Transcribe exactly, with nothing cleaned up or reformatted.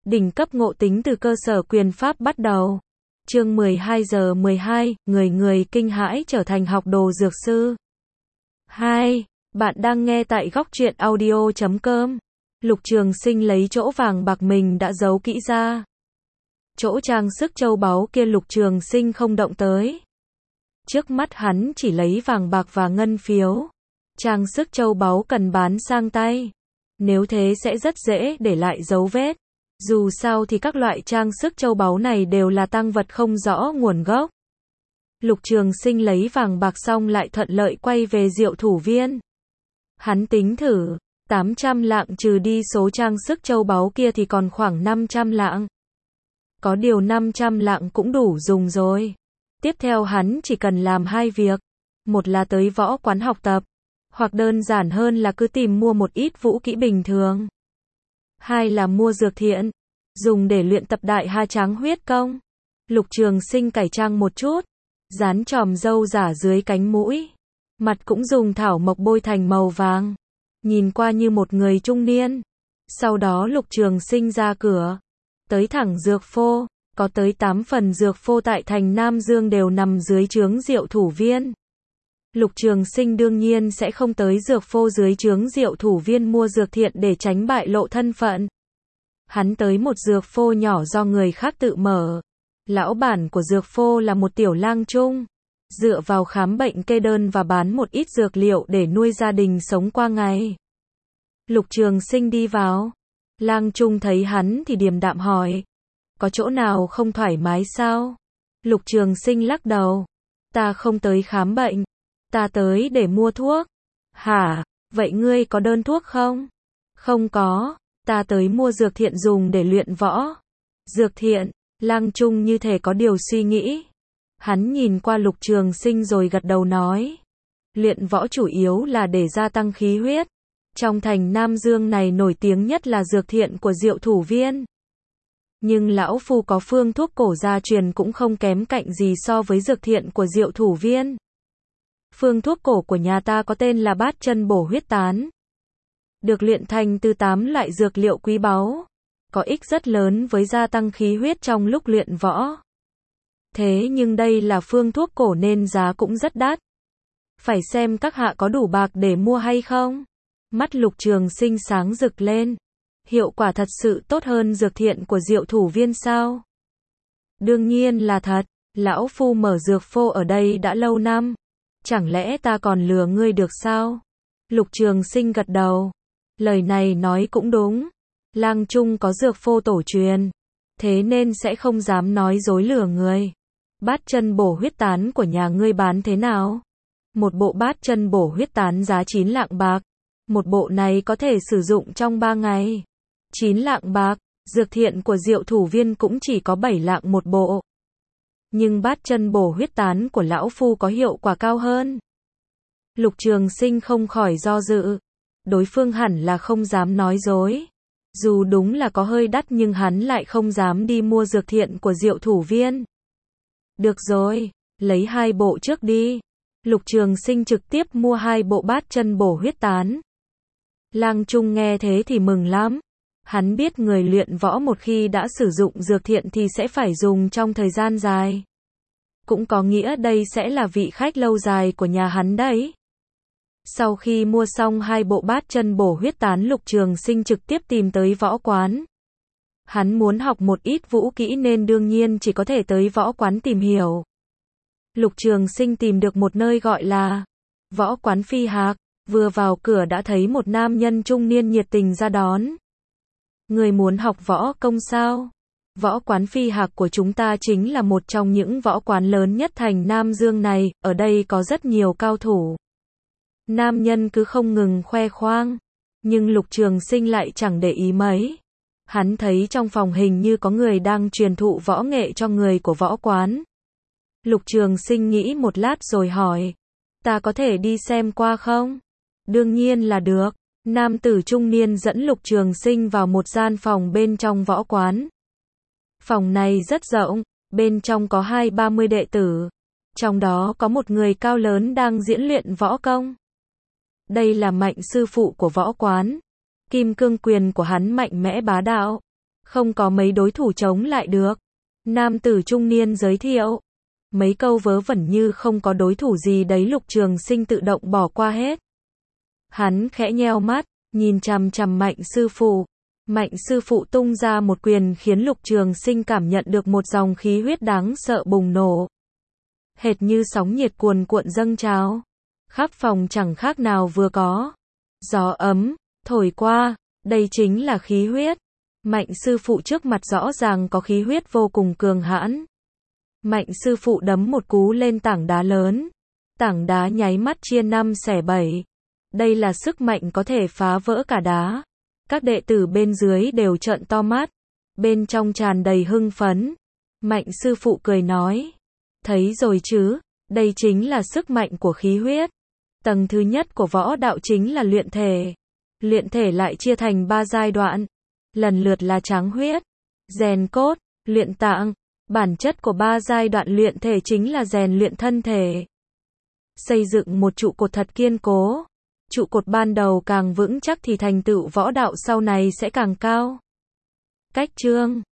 Đỉnh cấp ngộ tính từ cơ sở quyền pháp bắt đầu. Chương mười hai giờ mười hai, người người kinh hãi trở thành học đồ dược sư. hai. Bạn đang nghe tại góc truyện audio chấm com. Lục Trường Sinh lấy chỗ vàng bạc mình đã giấu kỹ ra. Chỗ trang sức châu báu kia Lục Trường Sinh không động tới. Trước mắt hắn chỉ lấy vàng bạc và ngân phiếu. Trang sức châu báu cần bán sang tay. Nếu thế sẽ rất dễ để lại dấu vết. Dù sao thì các loại trang sức châu báu này đều là tang vật không rõ nguồn gốc. Lục Trường Sinh lấy vàng bạc xong lại thuận lợi quay về Diệu Thủ Viên. Hắn tính thử, tám trăm lạng trừ đi số trang sức châu báu kia thì còn khoảng năm trăm lạng. Có điều năm trăm lạng cũng đủ dùng rồi. Tiếp theo hắn chỉ cần làm hai việc. Một là tới võ quán học tập, hoặc đơn giản hơn là cứ tìm mua một ít vũ kỹ bình thường. Hai là mua dược thiện, dùng để luyện tập đại ha tráng huyết công. Lục Trường Sinh cải trang một chút, dán chòm râu giả dưới cánh mũi. Mặt cũng dùng thảo mộc bôi thành màu vàng. Nhìn qua như một người trung niên. Sau đó Lục Trường Sinh ra cửa. Tới thẳng dược phô. Có tới tám phần dược phô tại thành Nam Dương đều nằm dưới trướng Diệu Thủ Viên. Lục Trường Sinh đương nhiên sẽ không tới dược phô dưới trướng Diệu Thủ Viên mua dược thiện để tránh bại lộ thân phận. Hắn tới một dược phô nhỏ do người khác tự mở. Lão bản của dược phô là một tiểu lang trung. Dựa vào khám bệnh kê đơn và bán một ít dược liệu để nuôi gia đình sống qua ngày. Lục Trường Sinh đi vào. Lang trung thấy hắn thì điềm đạm hỏi. Có chỗ nào không thoải mái sao? Lục Trường Sinh lắc đầu. Ta không tới khám bệnh. Ta tới để mua thuốc. Hả? Vậy ngươi có đơn thuốc không? Không có. Ta tới mua dược thiện dùng để luyện võ. Dược thiện. Lang trung như thể có điều suy nghĩ. Hắn nhìn qua Lục Trường Sinh rồi gật đầu nói. Luyện võ chủ yếu là để gia tăng khí huyết. Trong thành Nam Dương này nổi tiếng nhất là dược thiện của Diệu Thủ Viên. Nhưng lão phu có phương thuốc cổ gia truyền cũng không kém cạnh gì so với dược thiện của Diệu Thủ Viên. Phương thuốc cổ của nhà ta có tên là Bát Chân Bổ Huyết Tán. Được luyện thành từ tám loại dược liệu quý báu. Có ích rất lớn với gia tăng khí huyết trong lúc luyện võ. Thế nhưng đây là phương thuốc cổ nên giá cũng rất đắt. Phải xem các hạ có đủ bạc để mua hay không. Mắt Lục Trường Sinh sáng rực lên. Hiệu quả thật sự tốt hơn dược thiện của Diệu Thủ Viên sao? Đương nhiên là thật. Lão phu mở dược phô ở đây đã lâu năm. Chẳng lẽ ta còn lừa ngươi được sao? Lục Trường Sinh gật đầu. Lời này nói cũng đúng. Lang trung có dược phô tổ truyền. Thế nên sẽ không dám nói dối lừa người. Bát chân bổ huyết tán của nhà ngươi bán thế nào? Một bộ bát chân bổ huyết tán giá chín lạng bạc. Một bộ này có thể sử dụng trong ba ngày. chín lạng bạc. Dược thiện của Diệu Thủ Viên cũng chỉ có bảy lạng một bộ. Nhưng bát chân bổ huyết tán của lão phu có hiệu quả cao hơn. Lục Trường Sinh không khỏi do dự. Đối phương hẳn là không dám nói dối. Dù đúng là có hơi đắt nhưng hắn lại không dám đi mua dược thiện của Diệu Thủ Viên. Được rồi, lấy hai bộ trước đi. Lục Trường Sinh trực tiếp mua hai bộ bát chân bổ huyết tán. Lang trung nghe thế thì mừng lắm. Hắn biết người luyện võ một khi đã sử dụng dược thiện thì sẽ phải dùng trong thời gian dài. Cũng có nghĩa đây sẽ là vị khách lâu dài của nhà hắn đấy. Sau khi mua xong hai bộ bát chân bổ huyết tán Lục Trường Sinh trực tiếp tìm tới võ quán. Hắn muốn học một ít vũ kỹ nên đương nhiên chỉ có thể tới võ quán tìm hiểu. Lục Trường Sinh tìm được một nơi gọi là Võ Quán Phi Hạc. Vừa vào cửa đã thấy một nam nhân trung niên nhiệt tình ra đón. Người muốn học võ công sao? Võ Quán Phi Hạc của chúng ta chính là một trong những võ quán lớn nhất thành Nam Dương này, ở đây có rất nhiều cao thủ. Nam nhân cứ không ngừng khoe khoang, nhưng Lục Trường Sinh lại chẳng để ý mấy. Hắn thấy trong phòng hình như có người đang truyền thụ võ nghệ cho người của võ quán. Lục Trường Sinh nghĩ một lát rồi hỏi, ta có thể đi xem qua không? Đương nhiên là được. Nam tử trung niên dẫn Lục Trường Sinh vào một gian phòng bên trong võ quán. Phòng này rất rộng, bên trong có hai ba mươi đệ tử. Trong đó có một người cao lớn đang diễn luyện võ công. Đây là Mạnh sư phụ của võ quán. Kim cương quyền của hắn mạnh mẽ bá đạo. không có mấy đối thủ chống lại được. Nam tử trung niên giới thiệu. Mấy câu vớ vẩn như không có đối thủ gì đấy Lục Trường Sinh tự động bỏ qua hết. Hắn khẽ nheo mắt, nhìn chằm chằm Mạnh sư phụ. Mạnh sư phụ tung ra một quyền khiến Lục Trường Sinh cảm nhận được một dòng khí huyết đáng sợ bùng nổ. Hệt như sóng nhiệt cuồn cuộn dâng trào. Khắp phòng chẳng khác nào vừa có gió ấm thổi qua, đây chính là khí huyết. Mạnh sư phụ trước mặt rõ ràng có khí huyết vô cùng cường hãn. Mạnh sư phụ đấm một cú lên tảng đá lớn. Tảng đá nháy mắt chia năm xẻ bảy. Đây là sức mạnh có thể phá vỡ cả đá. Các đệ tử bên dưới đều trợn to mắt. Bên trong tràn đầy hưng phấn. Mạnh sư phụ cười nói. Thấy rồi chứ, đây chính là sức mạnh của khí huyết. Tầng thứ nhất của võ đạo chính là luyện thể. Luyện thể lại chia thành ba giai đoạn. Lần lượt là tráng huyết, rèn cốt, luyện tạng. Bản chất của ba giai đoạn luyện thể chính là rèn luyện thân thể. Xây dựng một trụ cột thật kiên cố. Trụ cột ban đầu càng vững chắc thì thành tựu võ đạo sau này sẽ càng cao. Cách chương